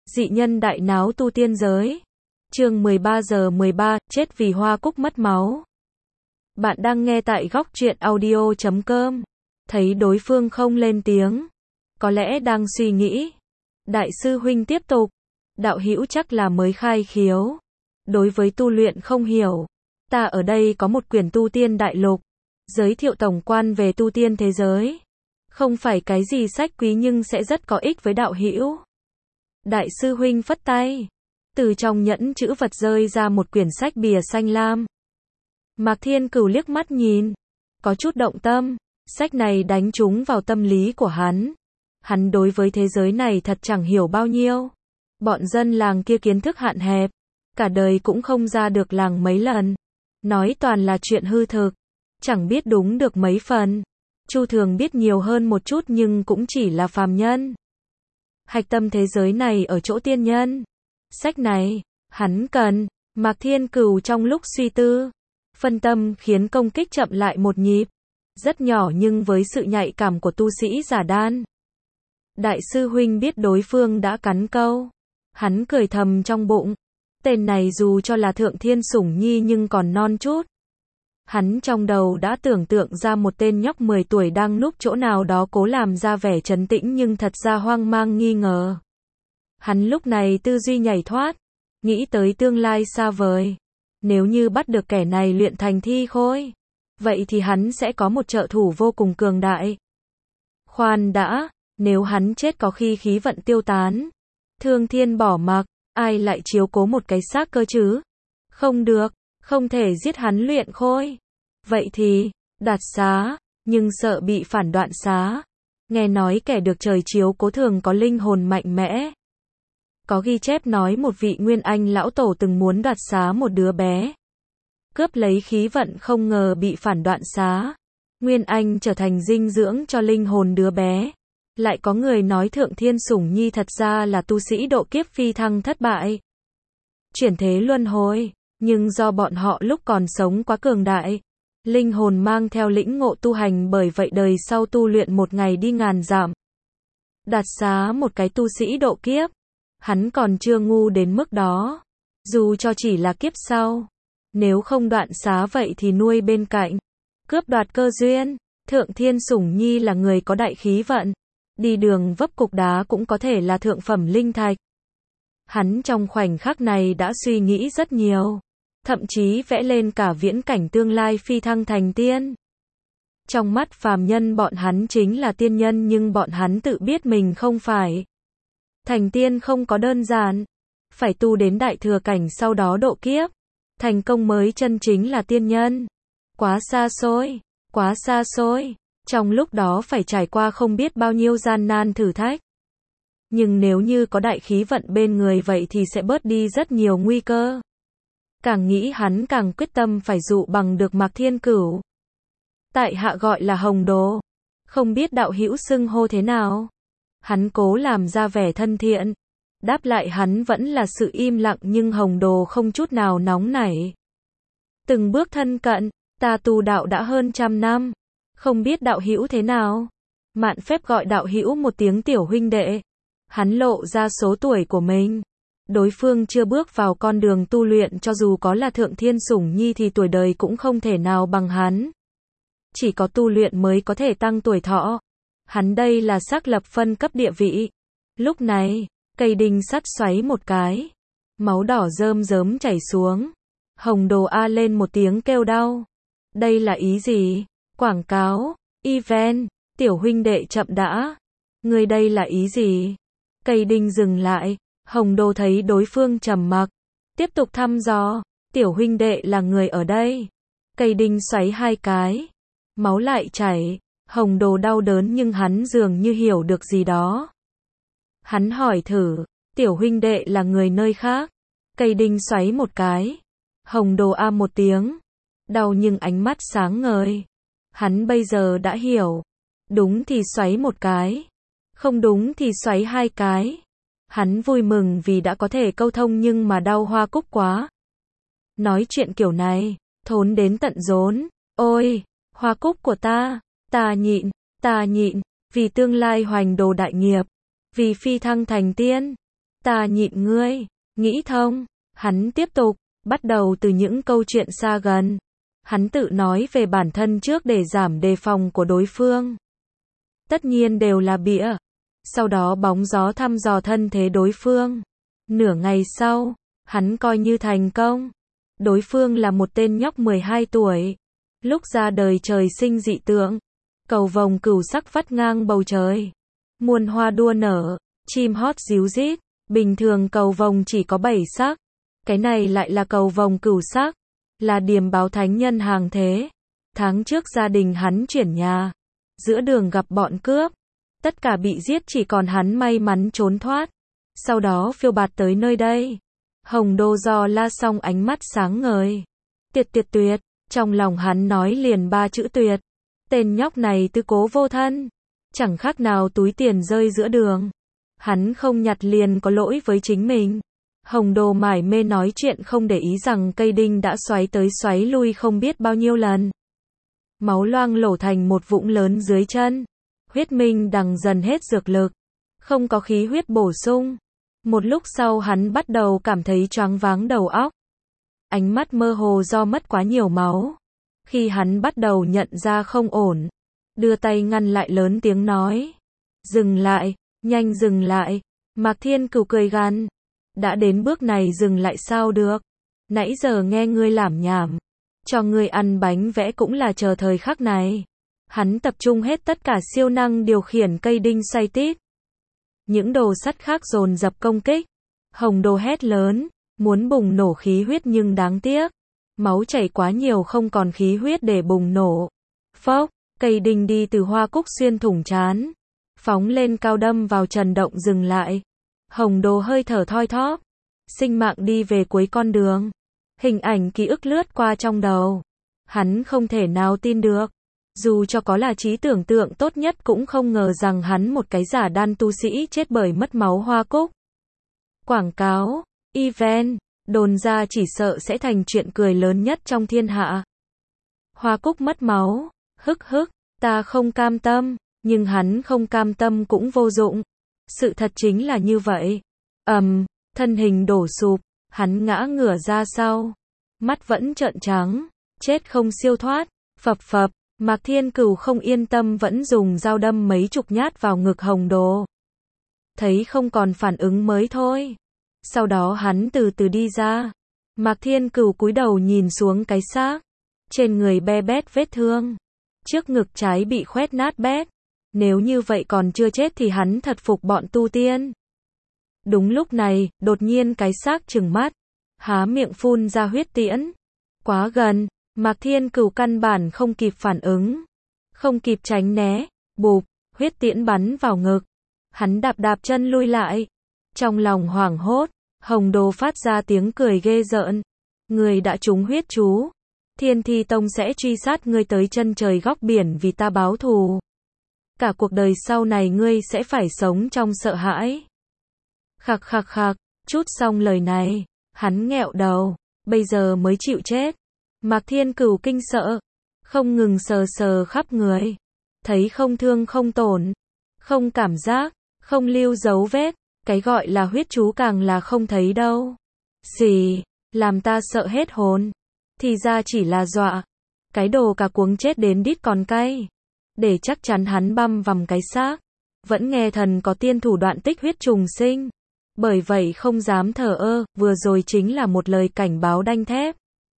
Dị nhân đại náo tu tiên giới. Chương 13/13, chết vì hoa cúc mất máu. Bạn đang nghe tại góc truyện audio.com. Thấy đối phương không lên tiếng, có lẽ đang suy nghĩ. Đại sư huynh tiếp tục, đạo hữu chắc là mới khai khiếu. Đối với tu luyện không hiểu, ta ở đây có một quyển tu tiên đại lục, giới thiệu tổng quan về tu tiên thế giới. Không phải cái gì sách quý nhưng sẽ rất có ích với đạo hữu. Đại sư huynh phất tay, từ trong nhẫn chữ vật rơi ra một quyển sách bìa xanh lam. Mạc Thiên Cửu liếc mắt nhìn, có chút động tâm, sách này đánh trúng vào tâm lý của hắn. Hắn đối với thế giới này thật chẳng hiểu bao nhiêu. Bọn dân làng kia kiến thức hạn hẹp, cả đời cũng không ra được làng mấy lần. Nói toàn là chuyện hư thực, chẳng biết đúng được mấy phần. Chu Thường biết nhiều hơn một chút nhưng cũng chỉ là phàm nhân. Hạch tâm thế giới này ở chỗ tiên nhân. Sách này, hắn cần. Mạc Thiên Cửu trong lúc suy tư, phân tâm khiến công kích chậm lại một nhịp. Rất nhỏ nhưng với sự nhạy cảm của tu sĩ giả đan. Đại sư huynh biết đối phương đã cắn câu. Hắn cười thầm trong bụng. Tên này dù cho là thượng thiên sủng nhi nhưng còn non chút. Hắn trong đầu đã tưởng tượng ra một tên nhóc 10 tuổi đang núp chỗ nào đó cố làm ra vẻ trấn tĩnh nhưng thật ra hoang mang nghi ngờ. Hắn lúc này tư duy nhảy thoát, nghĩ tới tương lai xa vời. Nếu như bắt được kẻ này luyện thành thi khôi, vậy thì hắn sẽ có một trợ thủ vô cùng cường đại. Khoan đã, nếu hắn chết có khi khí vận tiêu tán, thương thiên bỏ mặc, ai lại chiếu cố một cái xác cơ chứ? Không được, không thể giết hắn luyện khôi. Vậy thì, đoạt xá, nhưng sợ bị phản đoạn xá. Nghe nói kẻ được trời chiếu cố thường có linh hồn mạnh mẽ. Có ghi chép nói một vị Nguyên Anh lão tổ từng muốn đoạt xá một đứa bé. Cướp lấy khí vận không ngờ bị phản đoạn xá. Nguyên Anh trở thành dinh dưỡng cho linh hồn đứa bé. Lại có người nói Thượng Thiên Sủng Nhi thật ra là tu sĩ độ kiếp phi thăng thất bại. Chuyển thế luân hồi, nhưng do bọn họ lúc còn sống quá cường đại. Linh hồn mang theo lĩnh ngộ tu hành bởi vậy đời sau tu luyện một ngày đi ngàn dặm. Đạt xá một cái tu sĩ độ kiếp. Hắn còn chưa ngu đến mức đó. Dù cho chỉ là kiếp sau. Nếu không đoạn xá vậy thì nuôi bên cạnh. Cướp đoạt cơ duyên. Thượng Thiên Sủng Nhi là người có đại khí vận. Đi đường vấp cục đá cũng có thể là thượng phẩm linh thạch. Hắn trong khoảnh khắc này đã suy nghĩ rất nhiều. Thậm chí vẽ lên cả viễn cảnh tương lai phi thăng thành tiên. Trong mắt phàm nhân bọn hắn chính là tiên nhân nhưng bọn hắn tự biết mình không phải. Thành tiên không có đơn giản. Phải tu đến đại thừa cảnh sau đó độ kiếp. Thành công mới chân chính là tiên nhân. Quá xa xôi, quá xa xôi. Trong lúc đó phải trải qua không biết bao nhiêu gian nan thử thách. Nhưng nếu như có đại khí vận bên người vậy thì sẽ bớt đi rất nhiều nguy cơ. Càng nghĩ hắn càng quyết tâm phải dụ bằng được Mạc Thiên Cửu. Tại hạ gọi là Hồng Đồ. Không biết đạo hữu xưng hô thế nào? Hắn cố làm ra vẻ thân thiện. Đáp lại hắn vẫn là sự im lặng nhưng Hồng Đồ không chút nào nóng nảy. Từng bước thân cận, ta tu đạo đã hơn 100 năm. Không biết đạo hữu thế nào? Mạn phép gọi đạo hữu một tiếng tiểu huynh đệ. Hắn lộ ra số tuổi của mình. Đối phương chưa bước vào con đường tu luyện cho dù có là Thượng Thiên Sủng Nhi thì tuổi đời cũng không thể nào bằng hắn. Chỉ có tu luyện mới có thể tăng tuổi thọ. Hắn đây là xác lập phân cấp địa vị. Lúc này, cây đinh sắt xoáy một cái. Máu đỏ rơm rớm chảy xuống. Hồng Đồ a lên một tiếng kêu đau. Đây là ý gì? Quảng cáo, event, tiểu huynh đệ chậm đã. Người đây là ý gì? Cây đinh dừng lại. Hồng Đồ thấy đối phương trầm mặc. Tiếp tục thăm dò. Tiểu huynh đệ là người ở đây. Cây đinh xoáy 2 cái. Máu lại chảy. Hồng Đồ đau đớn nhưng hắn dường như hiểu được gì đó. Hắn hỏi thử. Tiểu huynh đệ là người nơi khác. Cây đinh xoáy một cái. Hồng Đồ a một tiếng. Đau nhưng ánh mắt sáng ngời. Hắn bây giờ đã hiểu. Đúng thì xoáy một cái. Không đúng thì xoáy 2 cái. Hắn vui mừng vì đã có thể câu thông nhưng mà đau hoa cúc quá. Nói chuyện kiểu này, thốn đến tận rốn. Ôi, hoa cúc của ta nhịn, vì tương lai hoành đồ đại nghiệp, vì phi thăng thành tiên. Ta nhịn ngươi, nghĩ thông. Hắn tiếp tục, bắt đầu từ những câu chuyện xa gần. Hắn tự nói về bản thân trước để giảm đề phòng của đối phương. Tất nhiên đều là bịa. Sau đó bóng gió thăm dò thân thế đối phương. Nửa ngày sau, hắn coi như thành công. Đối phương là một tên nhóc 12 tuổi. Lúc ra đời trời sinh dị tượng. Cầu vồng cửu sắc vắt ngang bầu trời. Muôn hoa đua nở, chim hót ríu rít. Bình thường cầu vồng chỉ có 7 sắc. Cái này lại là cầu vồng cửu sắc. Là điềm báo thánh nhân hàng thế. Tháng trước gia đình hắn chuyển nhà. Giữa đường gặp bọn cướp. Tất cả bị giết, chỉ còn hắn may mắn trốn thoát. Sau đó phiêu bạt tới nơi đây. Hồng Đô do la xong ánh mắt sáng ngời. Tuyệt tuyệt tuyệt. Trong lòng hắn nói liền 3 chữ tuyệt. Tên nhóc này tư cố vô thân. Chẳng khác nào túi tiền rơi giữa đường. Hắn không nhặt liền có lỗi với chính mình. Hồng Đô mải mê nói chuyện, không để ý rằng cây đinh đã xoáy tới xoáy lui không biết bao nhiêu lần. Máu loang lổ thành một vũng lớn dưới chân. Huyết minh đằng dần hết dược lực. Không có khí huyết bổ sung. Một lúc sau hắn bắt đầu cảm thấy choáng váng đầu óc. Ánh mắt mơ hồ do mất quá nhiều máu. Khi hắn bắt đầu nhận ra không ổn, đưa tay ngăn lại, lớn tiếng nói. Dừng lại, nhanh dừng lại. Mạc Thiên Cửu cười gằn. Đã đến bước này dừng lại sao được. Nãy giờ nghe ngươi lảm nhảm. Cho ngươi ăn bánh vẽ cũng là chờ thời khắc này. Hắn tập trung hết tất cả siêu năng điều khiển cây đinh xoay tít. Những đồ sắt khác dồn dập công kích. Hồng Đô hét lớn, muốn bùng nổ khí huyết nhưng đáng tiếc. Máu chảy quá nhiều, không còn khí huyết để bùng nổ. Phốc, cây đinh đi từ hoa cúc xuyên thủng trán. Phóng lên cao đâm vào Trần Động, dừng lại. Hồng Đô hơi thở thoi thóp. Sinh mạng đi về cuối con đường. Hình ảnh ký ức lướt qua trong đầu. Hắn không thể nào tin được. Dù cho có là trí tưởng tượng tốt nhất cũng không ngờ rằng hắn, một cái giả đan tu sĩ, chết bởi mất máu hoa cúc. Quảng cáo, event, đồn ra chỉ sợ sẽ thành chuyện cười lớn nhất trong thiên hạ. Hoa cúc mất máu, hức hức, ta không cam tâm, nhưng hắn không cam tâm cũng vô dụng. Sự thật chính là như vậy. Thân hình đổ sụp, hắn ngã ngửa ra sau. Mắt vẫn trợn trắng, chết không siêu thoát, phập phập. Mạc Thiên Cửu không yên tâm vẫn dùng dao đâm mấy chục nhát vào ngực Hồng Đô. Thấy không còn phản ứng mới thôi. Sau đó hắn từ từ đi ra. Mạc Thiên Cửu cúi đầu nhìn xuống cái xác. Trên người be bét vết thương. Trước ngực trái bị khoét nát bét. Nếu như vậy còn chưa chết thì hắn thật phục bọn tu tiên. Đúng lúc này, đột nhiên cái xác trừng mắt. Há miệng phun ra huyết tiễn. Quá gần. Mạc Thiên Cửu căn bản không kịp phản ứng. Không kịp tránh né. Bụp, huyết tiễn bắn vào ngực. Hắn đạp đạp chân lui lại. Trong lòng hoảng hốt, Hồng Đô phát ra tiếng cười ghê rợn. Người đã trúng huyết chú. Thiên Thi Tông sẽ truy sát ngươi tới chân trời góc biển vì ta báo thù. Cả cuộc đời sau này ngươi sẽ phải sống trong sợ hãi. Khạc khạc khạc, chút xong lời này, hắn nghẹo đầu, bây giờ mới chịu chết. Mạc Thiên Cửu kinh sợ, không ngừng sờ sờ khắp người. Thấy không thương không tổn, không cảm giác, không lưu dấu vết. Cái gọi là huyết chú càng là không thấy đâu. Gì, làm ta sợ hết hồn. Thì ra chỉ là dọa. Cái đồ cà cuống chết đến đít còn cay. Để chắc chắn hắn băm vằm cái xác. Vẫn nghe thần có tiên thủ đoạn tích huyết trùng sinh. Bởi vậy không dám thờ ơ, vừa rồi chính là một lời cảnh báo đanh thép.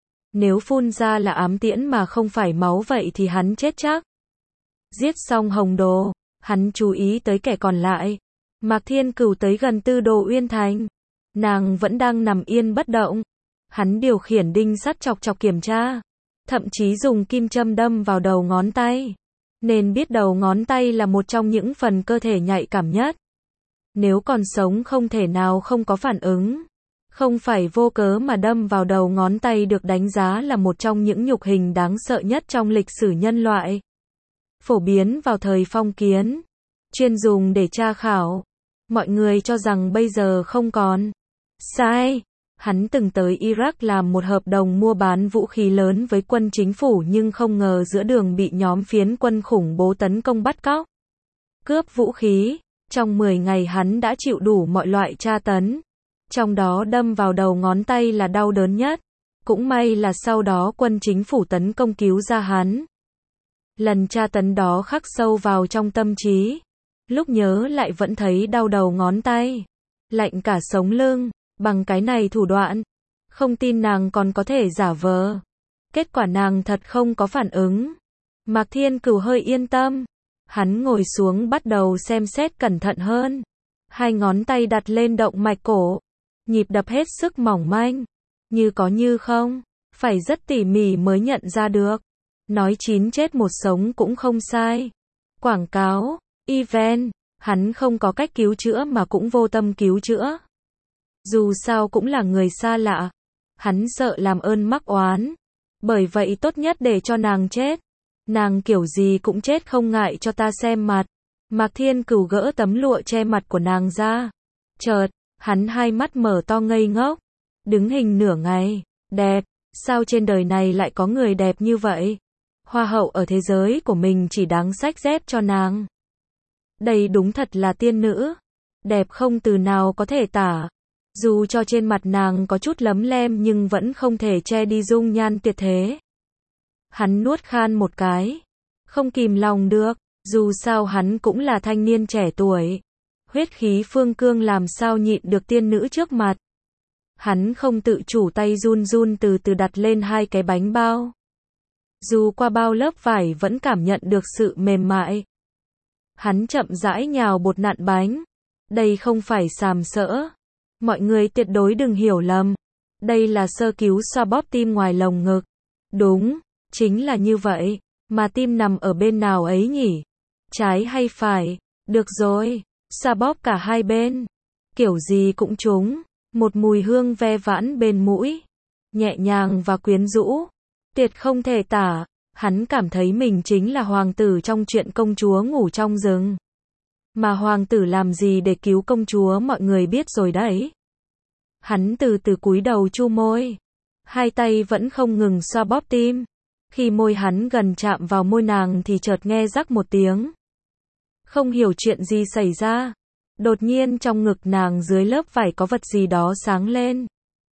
Nếu phun ra là ám tiễn mà không phải máu vậy thì hắn chết chắc. Giết xong Hồng Đô, hắn chú ý tới kẻ còn lại. Mạc Thiên Cửu tới gần Tư Đồ Uyên Thành. Nàng vẫn đang nằm yên bất động. Hắn điều khiển đinh sắt chọc chọc kiểm tra. Thậm chí dùng kim châm đâm vào đầu ngón tay. Nên biết đầu ngón tay là một trong những phần cơ thể nhạy cảm nhất. Nếu còn sống không thể nào không có phản ứng. Không phải vô cớ mà đâm vào đầu ngón tay được đánh giá là một trong những nhục hình đáng sợ nhất trong lịch sử nhân loại. Phổ biến vào thời phong kiến. Chuyên dùng để tra khảo. Mọi người cho rằng bây giờ không còn. Sai. Hắn từng tới Iraq làm một hợp đồng mua bán vũ khí lớn với quân chính phủ nhưng không ngờ giữa đường bị nhóm phiến quân khủng bố tấn công bắt cóc. Cướp vũ khí. Trong 10 ngày hắn đã chịu đủ mọi loại tra tấn. Trong đó đâm vào đầu ngón tay là đau đớn nhất. Cũng may là sau đó quân chính phủ tấn công cứu ra hắn. Lần tra tấn đó khắc sâu vào trong tâm trí. Lúc nhớ lại vẫn thấy đau đầu ngón tay. Lạnh cả sống lưng. Bằng cái này thủ đoạn. Không tin nàng còn có thể giả vờ. Kết quả nàng thật không có phản ứng. Mạc Thiên Cửu hơi yên tâm. Hắn ngồi xuống bắt đầu xem xét cẩn thận hơn. Hai ngón tay đặt lên động mạch cổ. Nhịp đập hết sức mỏng manh. Như có như không. Phải rất tỉ mỉ mới nhận ra được. Nói 9 chết 1 sống cũng không sai. Quảng cáo, event, hắn không có cách cứu chữa mà cũng vô tâm cứu chữa. Dù sao cũng là người xa lạ. Hắn sợ làm ơn mắc oán. Bởi vậy tốt nhất để cho nàng chết. Nàng kiểu gì cũng chết không ngại cho ta xem mặt. Mạc Thiên Cửu gỡ tấm lụa che mặt của nàng ra. Chợt, hắn hai mắt mở to ngây ngốc. Đứng hình nửa ngày. Đẹp, sao trên đời này lại có người đẹp như vậy? Hoa hậu ở thế giới của mình chỉ đáng xách dép cho nàng. Đây đúng thật là tiên nữ. Đẹp không từ nào có thể tả. Dù cho trên mặt nàng có chút lấm lem nhưng vẫn không thể che đi dung nhan tuyệt thế. Hắn nuốt khan một cái. Không kìm lòng được. Dù sao hắn cũng là thanh niên trẻ tuổi. Huyết khí phương cương làm sao nhịn được tiên nữ trước mặt. Hắn không tự chủ tay run run từ từ đặt lên 2 cái bánh bao. Dù qua bao lớp vải vẫn cảm nhận được sự mềm mại. Hắn chậm rãi nhào bột nặn bánh. Đây không phải sàm sỡ. Mọi người tuyệt đối đừng hiểu lầm. Đây là sơ cứu xoa bóp tim ngoài lồng ngực. Đúng, chính là như vậy. Mà tim nằm ở bên nào ấy nhỉ? Trái hay phải? Được rồi, xoa bóp cả hai bên. Kiểu gì cũng trúng. Một mùi hương ve vãn bên mũi. Nhẹ nhàng và quyến rũ. Tuyệt không thể tả. Hắn cảm thấy mình chính là hoàng tử trong chuyện công chúa ngủ trong rừng. Mà hoàng tử làm gì để cứu công chúa mọi người biết rồi đấy. Hắn từ từ cúi đầu chu môi. Hai tay vẫn không ngừng xoa bóp tim. Khi môi hắn gần chạm vào môi nàng thì chợt nghe rắc một tiếng. Không hiểu chuyện gì xảy ra. Đột nhiên trong ngực nàng dưới lớp vải có vật gì đó sáng lên.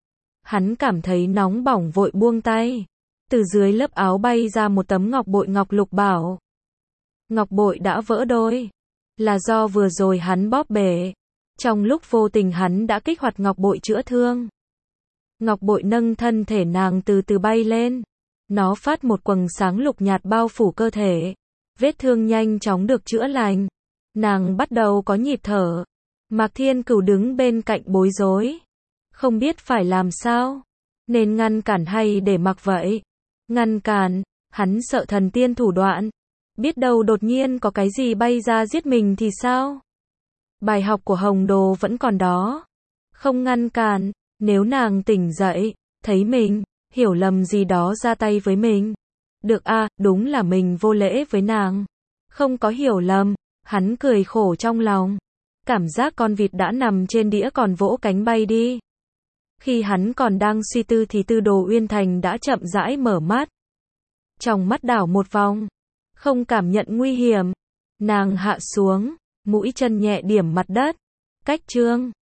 Hắn cảm thấy nóng bỏng vội buông tay. Từ dưới lớp áo bay ra một tấm ngọc bội ngọc lục bảo. Ngọc bội đã vỡ đôi. Là do vừa rồi hắn bóp bể. Trong lúc vô tình hắn đã kích hoạt ngọc bội chữa thương. Ngọc bội nâng thân thể nàng từ từ bay lên. Nó phát một quầng sáng lục nhạt bao phủ cơ thể. Vết thương nhanh chóng được chữa lành. Nàng bắt đầu có nhịp thở. Mạc Thiên Cửu đứng bên cạnh bối rối. Không biết phải làm sao. Nên ngăn cản hay để mặc vậy? Ngăn cản, hắn sợ thần tiên thủ đoạn. Biết đâu đột nhiên có cái gì bay ra giết mình thì sao? Bài học của Hồng Đồ vẫn còn đó. Không ngăn cản, nếu nàng tỉnh dậy, thấy mình, hiểu lầm gì đó ra tay với mình. Được a, đúng là mình vô lễ với nàng. Không có hiểu lầm, hắn cười khổ trong lòng. Cảm giác con vịt đã nằm trên đĩa còn vỗ cánh bay đi. Khi hắn còn đang suy tư thì Tư Đồ Uyên Thành đã chậm rãi mở mắt. Trong mắt đảo một vòng. Không cảm nhận nguy hiểm. Nàng hạ xuống, mũi chân nhẹ điểm mặt đất. Cách chương